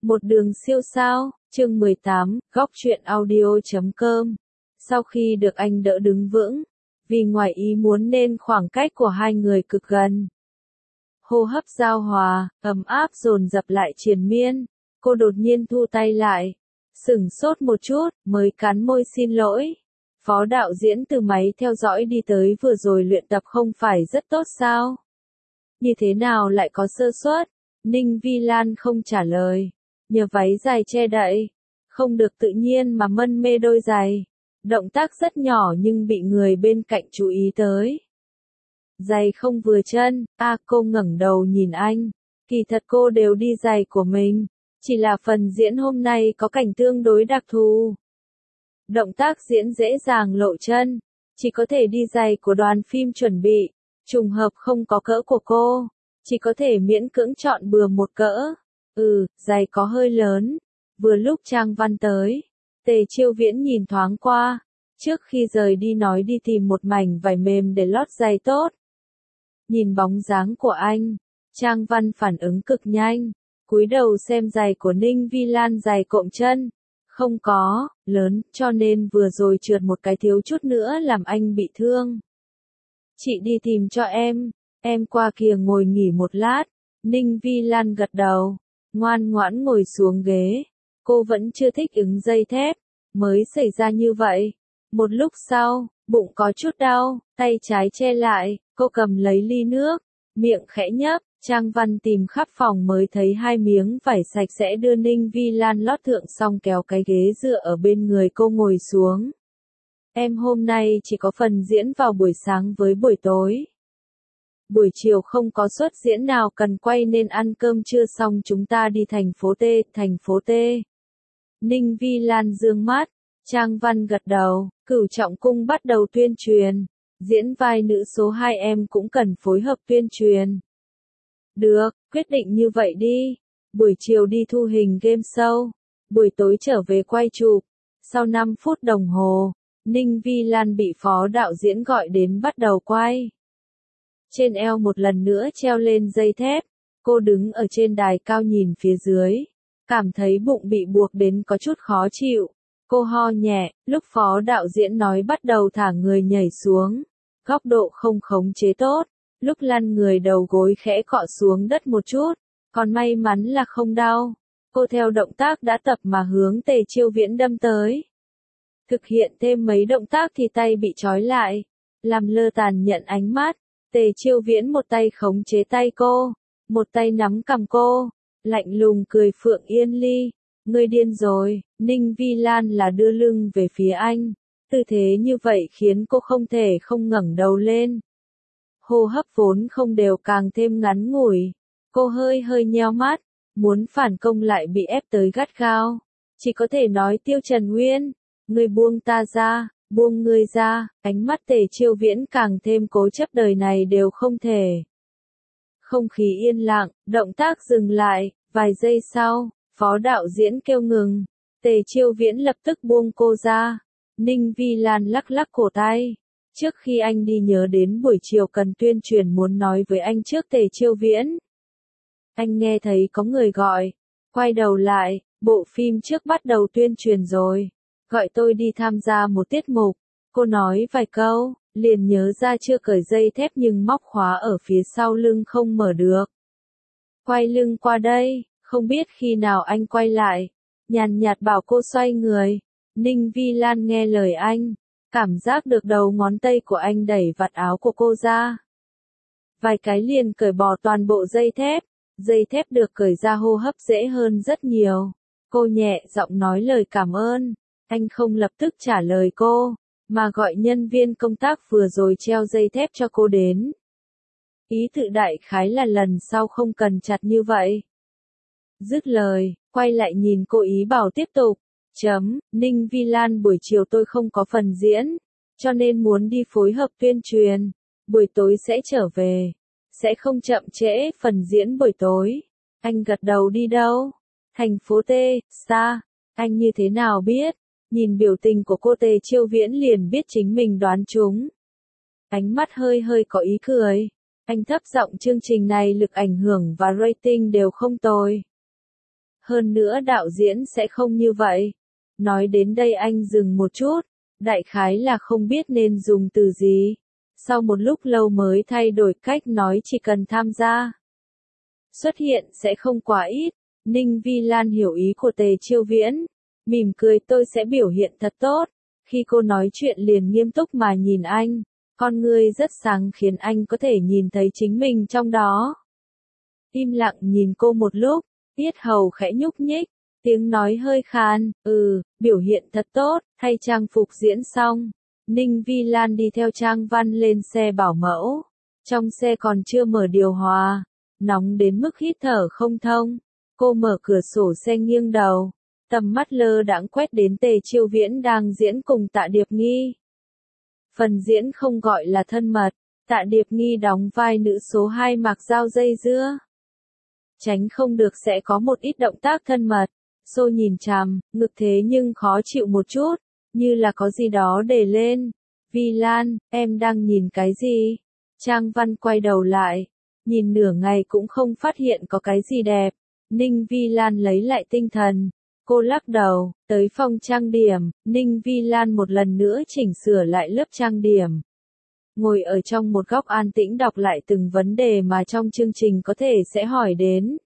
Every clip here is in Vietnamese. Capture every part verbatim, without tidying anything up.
Một đường siêu sao, chương mười tám, góc truyện audio chấm com. Sau khi được anh đỡ đứng vững, vì ngoài ý muốn nên khoảng cách của hai người cực gần. Hô hấp giao hòa, ấm áp dồn dập lại triền miên, cô đột nhiên thu tay lại, sửng sốt một chút, mới cắn môi xin lỗi. Phó đạo diễn từ máy theo dõi đi tới vừa rồi luyện tập không phải rất tốt sao? Như thế nào lại có sơ suất? Ninh Vi Lan không trả lời. Nhờ váy dài che đậy, không được tự nhiên mà mân mê đôi giày. Động tác rất nhỏ nhưng bị người bên cạnh chú ý tới. Giày không vừa chân, a cô ngẩng đầu nhìn anh. Kỳ thật cô đều đi giày của mình, chỉ là phần diễn hôm nay có cảnh tương đối đặc thù. Động tác diễn dễ dàng lộ chân, chỉ có thể đi giày của đoàn phim chuẩn bị, trùng hợp không có cỡ của cô, chỉ có thể miễn cưỡng chọn bừa một cỡ. Ừ, giày có hơi lớn. Vừa lúc Trang Văn tới, Tề Chiêu Viễn nhìn thoáng qua, trước khi rời đi nói đi tìm một mảnh vải mềm để lót giày tốt. Nhìn bóng dáng của anh, Trang Văn phản ứng cực nhanh, cúi đầu xem giày của Ninh Vi Lan, giày cộm chân. Không có, lớn, cho nên vừa rồi trượt một cái thiếu chút nữa làm anh bị thương. Chị đi tìm cho em, em qua kia ngồi nghỉ một lát. Ninh Vi Lan gật đầu, ngoan ngoãn ngồi xuống ghế. Cô vẫn chưa thích ứng dây thép, mới xảy ra như vậy. Một lúc sau, bụng có chút đau, tay trái che lại, cô cầm lấy ly nước, miệng khẽ nhấp. Trang Văn tìm khắp phòng mới thấy hai miếng vải sạch sẽ đưa Ninh Vi Lan lót thượng xong kéo cái ghế dựa ở bên người cô ngồi xuống. Em hôm nay chỉ có phần diễn vào buổi sáng với buổi tối. Buổi chiều không có suất diễn nào cần quay nên ăn cơm trưa xong chúng ta đi thành phố T, thành phố T. Ninh Vi Lan dương mắt, Trang Văn gật đầu, Cửu Trọng Cung bắt đầu tuyên truyền. Diễn vai nữ số hai em cũng cần phối hợp tuyên truyền. Được, quyết định như vậy đi. Buổi chiều đi thu hình game show, buổi tối trở về quay chụp. Sau năm phút đồng hồ, Ninh Vi Lan bị phó đạo diễn gọi đến bắt đầu quay. Trên eo một lần nữa treo lên dây thép, cô đứng ở trên đài cao nhìn phía dưới, cảm thấy bụng bị buộc đến có chút khó chịu. Cô ho nhẹ, lúc phó đạo diễn nói bắt đầu thả người nhảy xuống, góc độ không khống chế tốt. Lúc lăn người đầu gối khẽ cọ xuống đất một chút, còn may mắn là không đau. Cô theo động tác đã tập mà hướng Tề Chiêu Viễn đâm tới. Thực hiện thêm mấy động tác thì tay bị trói lại, làm lơ tàn nhận ánh mắt. Tề Chiêu Viễn một tay khống chế tay cô, một tay nắm cằm cô, lạnh lùng cười Phượng Yên Ly. Ngươi điên rồi. Ninh Vi Lan là đưa lưng về phía anh. Tư thế như vậy khiến cô không thể không ngẩng đầu lên. Hô hấp vốn không đều càng thêm ngắn ngủi. Cô hơi hơi nheo mắt, muốn phản công lại bị ép tới gắt gao. Chỉ có thể nói Tiêu Trần Nguyên, ngươi buông ta ra, buông ngươi ra. Ánh mắt Tề Chiêu Viễn càng thêm cố chấp, đời này đều không thể. Không khí yên lặng, động tác dừng lại, vài giây sau, phó đạo diễn kêu ngừng. Tề Chiêu Viễn lập tức buông cô ra. Ninh Vi Lan lắc lắc cổ tay. Trước khi anh đi nhớ đến buổi chiều cần tuyên truyền muốn nói với anh trước Tề Chiêu Viễn. Anh nghe thấy có người gọi, quay đầu lại, bộ phim trước bắt đầu tuyên truyền rồi, gọi tôi đi tham gia một tiết mục. Cô nói vài câu, liền nhớ ra chưa cởi dây thép nhưng móc khóa ở phía sau lưng không mở được. Quay lưng qua đây, không biết khi nào anh quay lại, nhàn nhạt bảo cô xoay người. Ninh Vi Lan nghe lời anh. Cảm giác được đầu ngón tay của anh đẩy vạt áo của cô ra. Vài cái liền cởi bỏ toàn bộ dây thép. Dây thép được cởi ra hô hấp dễ hơn rất nhiều. Cô nhẹ giọng nói lời cảm ơn. Anh không lập tức trả lời cô, mà gọi nhân viên công tác vừa rồi treo dây thép cho cô đến. Ý tự đại khái là lần sau không cần chặt như vậy. Dứt lời, quay lại nhìn cô ý bảo tiếp tục. Chấm, Ninh Vi Lan buổi chiều tôi không có phần diễn, cho nên muốn đi phối hợp tuyên truyền, buổi tối sẽ trở về, sẽ không chậm trễ phần diễn buổi tối. Anh gật đầu. Đi đâu? Thành phố T, xa. Anh như thế nào biết? Nhìn biểu tình của cô Tề Chiêu Viễn liền biết chính mình đoán trúng. Ánh mắt hơi hơi có ý cười. Anh thấp giọng, chương trình này lực ảnh hưởng và rating đều không tồi. Hơn nữa đạo diễn sẽ không như vậy. Nói đến đây anh dừng một chút, đại khái là không biết nên dùng từ gì. Sau một lúc lâu mới thay đổi cách nói chỉ cần tham gia. Xuất hiện sẽ không quá ít. Ninh Vi Lan hiểu ý của Tề Chiêu Viễn. Mỉm cười tôi sẽ biểu hiện thật tốt. Khi cô nói chuyện liền nghiêm túc mà nhìn anh. Con ngươi rất sáng khiến anh có thể nhìn thấy chính mình trong đó. Im lặng nhìn cô một lúc, yết hầu khẽ nhúc nhích, tiếng nói hơi khan, ừ, biểu hiện thật tốt, thay trang phục diễn xong. Ninh Vi Lan đi theo Trang Văn lên xe bảo mẫu. Trong xe còn chưa mở điều hòa, nóng đến mức hít thở không thông. Cô mở cửa sổ xe nghiêng đầu, tầm mắt lơ đãng quét đến Tề Chiêu Viễn đang diễn cùng Tạ Điệp Nghi. Phần diễn không gọi là thân mật, Tạ Điệp Nghi đóng vai nữ số hai mặc dao dây dưa. Tránh không được sẽ có một ít động tác thân mật. Xô nhìn chằm, ngực thế nhưng khó chịu một chút, như là có gì đó để lên. Vi Lan, em đang nhìn cái gì? Trang Văn quay đầu lại, nhìn nửa ngày cũng không phát hiện có cái gì đẹp. Ninh Vi Lan lấy lại tinh thần. Cô lắc đầu, tới phòng trang điểm, Ninh Vi Lan một lần nữa chỉnh sửa lại lớp trang điểm. Ngồi ở trong một góc an tĩnh đọc lại từng vấn đề mà trong chương trình có thể sẽ hỏi đến.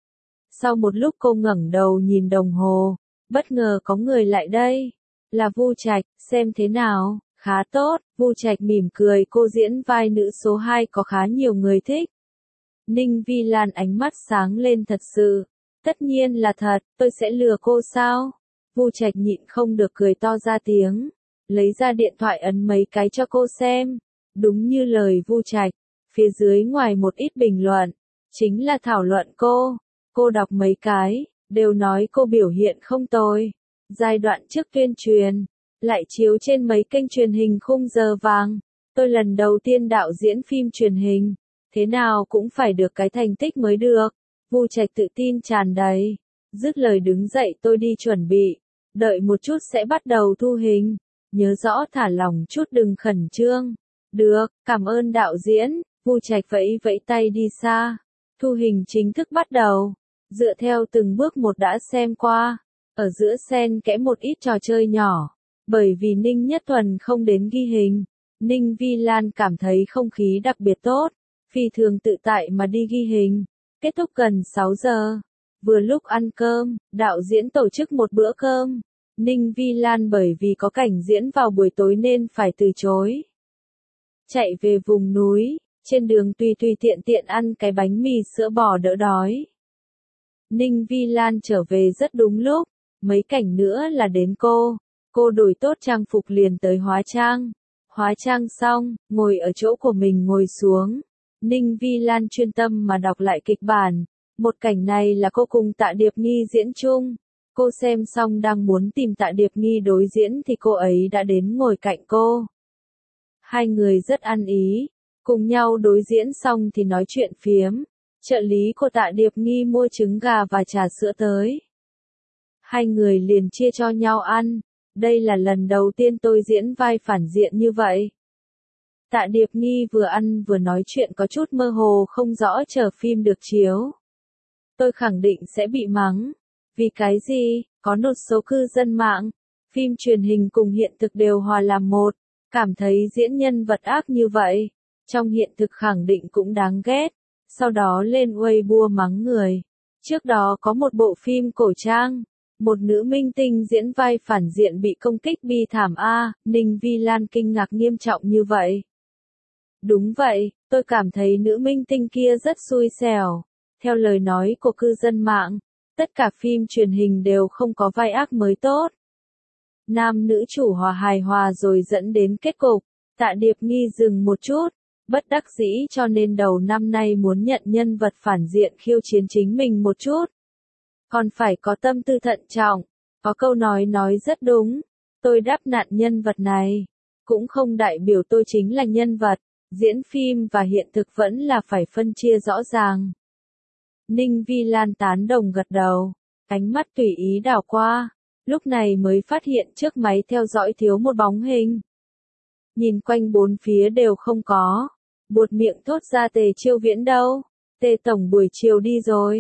Sau một lúc cô ngẩng đầu nhìn đồng hồ, bất ngờ có người lại đây. Là Vu Trạch, xem thế nào, khá tốt, Vu Trạch mỉm cười cô diễn vai nữ số hai có khá nhiều người thích. Ninh Vi Lan ánh mắt sáng lên thật sự. Tất nhiên là thật, tôi sẽ lừa cô sao? Vu Trạch nhịn không được cười to ra tiếng. Lấy ra điện thoại ấn mấy cái cho cô xem. Đúng như lời Vu Trạch, phía dưới ngoài một ít bình luận, chính là thảo luận cô. Cô đọc mấy cái, đều nói cô biểu hiện không tồi. Giai đoạn trước tuyên truyền, lại chiếu trên mấy kênh truyền hình khung giờ vàng. Tôi lần đầu tiên đạo diễn phim truyền hình, thế nào cũng phải được cái thành tích mới được. Vu Trạch tự tin tràn đầy. Dứt lời đứng dậy tôi đi chuẩn bị. Đợi một chút sẽ bắt đầu thu hình. Nhớ rõ thả lỏng chút đừng khẩn trương. Được, cảm ơn đạo diễn. Vu Trạch vẫy vẫy tay đi xa. Thu hình chính thức bắt đầu. Dựa theo từng bước một đã xem qua. Ở giữa xen kẽ một ít trò chơi nhỏ. Bởi vì Ninh Nhất Thuần không đến ghi hình. Ninh Vi Lan cảm thấy không khí đặc biệt tốt. Phi thường tự tại mà đi ghi hình. Kết thúc gần sáu giờ. Vừa lúc ăn cơm, đạo diễn tổ chức một bữa cơm. Ninh Vi Lan bởi vì có cảnh diễn vào buổi tối nên phải từ chối. Chạy về vùng núi, trên đường tùy tùy tiện tiện ăn cái bánh mì sữa bò đỡ đói. Ninh Vi Lan trở về rất đúng lúc, mấy cảnh nữa là đến cô. Cô đổi tốt trang phục liền tới hóa trang. Hóa trang xong, ngồi ở chỗ của mình ngồi xuống. Ninh Vi Lan chuyên tâm mà đọc lại kịch bản. Một cảnh này là cô cùng Tạ Điệp Nghi diễn chung. Cô xem xong đang muốn tìm Tạ Điệp Nghi đối diễn thì cô ấy đã đến ngồi cạnh cô. Hai người rất ăn ý, cùng nhau đối diễn xong thì nói chuyện phiếm. Trợ lý của Tạ Điệp Nghi mua trứng gà và trà sữa tới. Hai người liền chia cho nhau ăn. Đây là lần đầu tiên tôi diễn vai phản diện như vậy. Tạ Điệp Nghi vừa ăn vừa nói chuyện có chút mơ hồ không rõ chờ phim được chiếu. Tôi khẳng định sẽ bị mắng. Vì cái gì? Có một số cư dân mạng, phim truyền hình cùng hiện thực đều hòa làm một, cảm thấy diễn nhân vật ác như vậy, trong hiện thực khẳng định cũng đáng ghét, sau đó lên Weibo mắng người. Trước đó có một bộ phim cổ trang, một nữ minh tinh diễn vai phản diện bị công kích bi thảm a, Ninh Vi Lan kinh ngạc nghiêm trọng như vậy. Đúng vậy, tôi cảm thấy nữ minh tinh kia rất xui xẻo. Theo lời nói của cư dân mạng, tất cả phim truyền hình đều không có vai ác mới tốt. Nam nữ chủ hòa hài hòa rồi dẫn đến kết cục. Tạ Điệp Nghi dừng một chút, bất đắc dĩ cho nên đầu năm nay muốn nhận nhân vật phản diện khiêu chiến chính mình một chút. Còn phải có tâm tư thận trọng. Có câu nói nói rất đúng. Tôi đáp nạn nhân vật này. Cũng không đại biểu tôi chính là nhân vật. Diễn phim và hiện thực vẫn là phải phân chia rõ ràng. Ninh Vi Lan tán đồng gật đầu. Ánh mắt tùy ý đảo qua. Lúc này mới phát hiện trước máy theo dõi thiếu một bóng hình. Nhìn quanh bốn phía đều không có. Buột miệng thốt ra Tề Chiêu Viễn đâu. Tề Tổng buổi chiều đi rồi.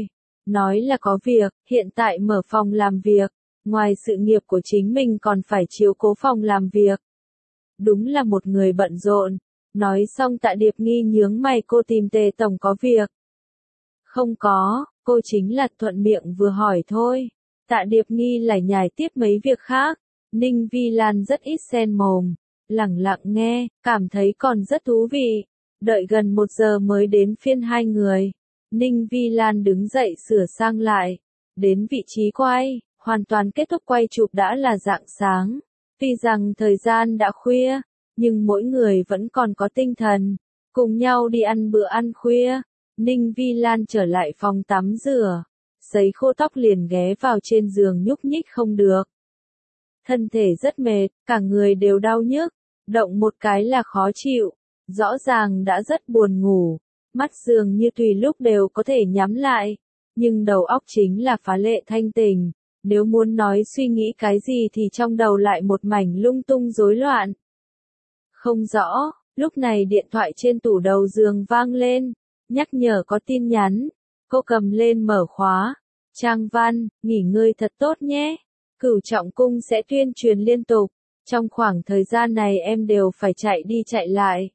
nói là có việc, hiện tại mở phòng làm việc, ngoài sự nghiệp của chính mình còn phải chiếu cố phòng làm việc. Đúng là một người bận rộn. Nói xong Tạ Điệp Nghi nhướng mày, cô tìm Tề tổng có việc. Không có, cô chính là thuận miệng vừa hỏi thôi. Tạ Điệp Nghi lại nhải tiếp mấy việc khác. Ninh Vi Lan rất ít xen mồm, lẳng lặng nghe, cảm thấy còn rất thú vị. Đợi gần một giờ mới đến phiên hai người. Ninh Vi Lan đứng dậy sửa sang lại. Đến vị trí quay, hoàn toàn kết thúc quay chụp đã là rạng sáng. Tuy rằng thời gian đã khuya, nhưng mỗi người vẫn còn có tinh thần. Cùng nhau đi ăn bữa ăn khuya. Ninh Vi Lan trở lại phòng tắm rửa. Sấy khô tóc liền ghé vào trên giường nhúc nhích không được. Thân thể rất mệt, cả người đều đau nhức. Động một cái là khó chịu. Rõ ràng đã rất buồn ngủ. Mắt dường như tùy lúc đều có thể nhắm lại. Nhưng đầu óc chính là phá lệ thanh tỉnh. Nếu muốn nói suy nghĩ cái gì thì trong đầu lại một mảnh lung tung rối loạn. Không rõ, lúc này điện thoại trên tủ đầu giường vang lên. Nhắc nhở có tin nhắn. Cô cầm lên mở khóa. Trang Văn, nghỉ ngơi thật tốt nhé. Cửu Trọng Cung sẽ tuyên truyền liên tục. Trong khoảng thời gian này em đều phải chạy đi chạy lại.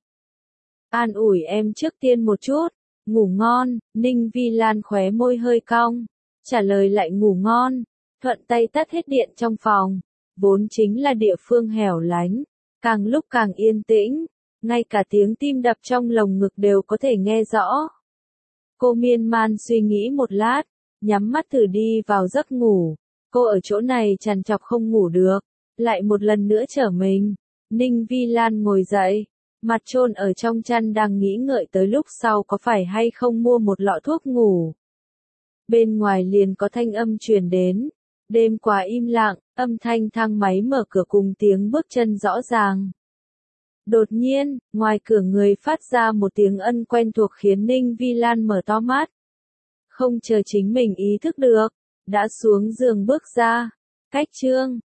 An ủi em trước tiên một chút. Ngủ ngon, Ninh Vi Lan khóe môi hơi cong. Trả lời lại ngủ ngon. Thuận tay tắt hết điện trong phòng. Vốn chính là địa phương hẻo lánh. Càng lúc càng yên tĩnh. Ngay cả tiếng tim đập trong lồng ngực đều có thể nghe rõ. Cô miên man suy nghĩ một lát. Nhắm mắt thử đi vào giấc ngủ. Cô ở chỗ này trằn trọc không ngủ được. Lại một lần nữa trở mình. Ninh Vi Lan ngồi dậy. Mặt chôn ở trong chăn đang nghĩ ngợi tới lúc sau có phải hay không mua một lọ thuốc ngủ. Bên ngoài liền có thanh âm truyền đến. Đêm quá im lặng, âm thanh thang máy mở cửa cùng tiếng bước chân rõ ràng. Đột nhiên, ngoài cửa người phát ra một tiếng ân quen thuộc khiến Ninh Vi Lan mở to mắt. Không chờ chính mình ý thức được, đã xuống giường bước ra. Cách Trương,